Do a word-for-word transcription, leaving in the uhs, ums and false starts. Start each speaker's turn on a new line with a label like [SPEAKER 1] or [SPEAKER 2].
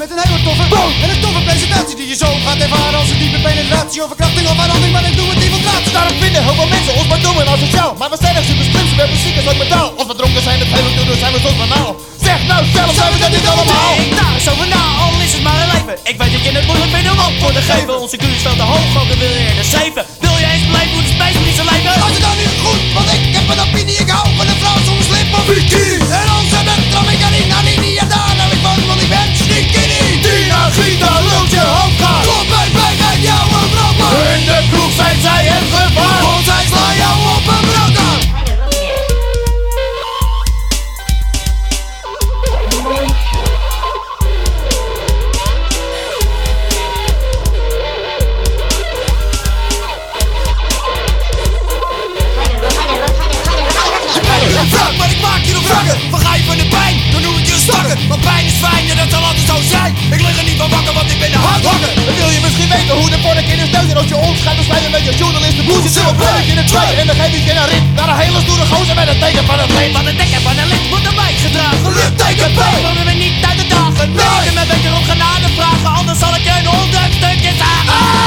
[SPEAKER 1] met een hele toffe boom en een toffe presentatie die je zo gaat ervaren als een diepe penetratie of verkrachting of verandering, maar ik doe het infiltratie.
[SPEAKER 2] Daarom vinden heel veel mensen ons maar dom en asociaal, maar we zijn echt super slim, ze hebben ziek als ook metaal. Als we dronken zijn, het hele doen, dan zijn we soms banaal. Zeg nou zelf, zijn we dat niet allemaal?
[SPEAKER 3] Ik daar zo van na, al is het maar een leven. Ik weet dat je het moeilijk vindt om antwoord te geven. Onze Q is veel te hoog, ook al wil je er zeven. Wil je eens beleven hoe de space niet zijn leven?
[SPEAKER 1] Als het dan niet goed, want ik heb een opinie, ik hou van een vrouw zonder slip of bikini. En onze Bertram, ik kan niet naar Nini en daar nou ik woon, want ik ben sneaky.
[SPEAKER 2] Tina, Gita, lult je hoofd gaat.
[SPEAKER 1] Kom bij mij, geef jou een broodman.
[SPEAKER 2] In de kroeg zijn zij het gevaar.
[SPEAKER 1] Want zij sla jou op een broodman.
[SPEAKER 3] Frank, maar ik maak je nog wakker. Van ga je van de pijn, dan noem ik je een stakker. Want pijn is fijn en dat zal altijd zo zijn. Ik lig er niet van wakker, want ik ben de hardhakker.
[SPEAKER 2] Dan wil je misschien weten hoe de vork in is neus. En als je ons gaat besluiten met je journalist de boel zit zo breuk in het tweede. En dan geef ik je een rit naar een hele stoere gozer met een teken van het leed.
[SPEAKER 3] Van het dekken van een lid wordt aan mij gedragen.
[SPEAKER 1] Litteken P.
[SPEAKER 3] We willen niet uit de dagen. Nee, ik ben beter om genade vragen, anders zal ik je een honderd stukjes zagen.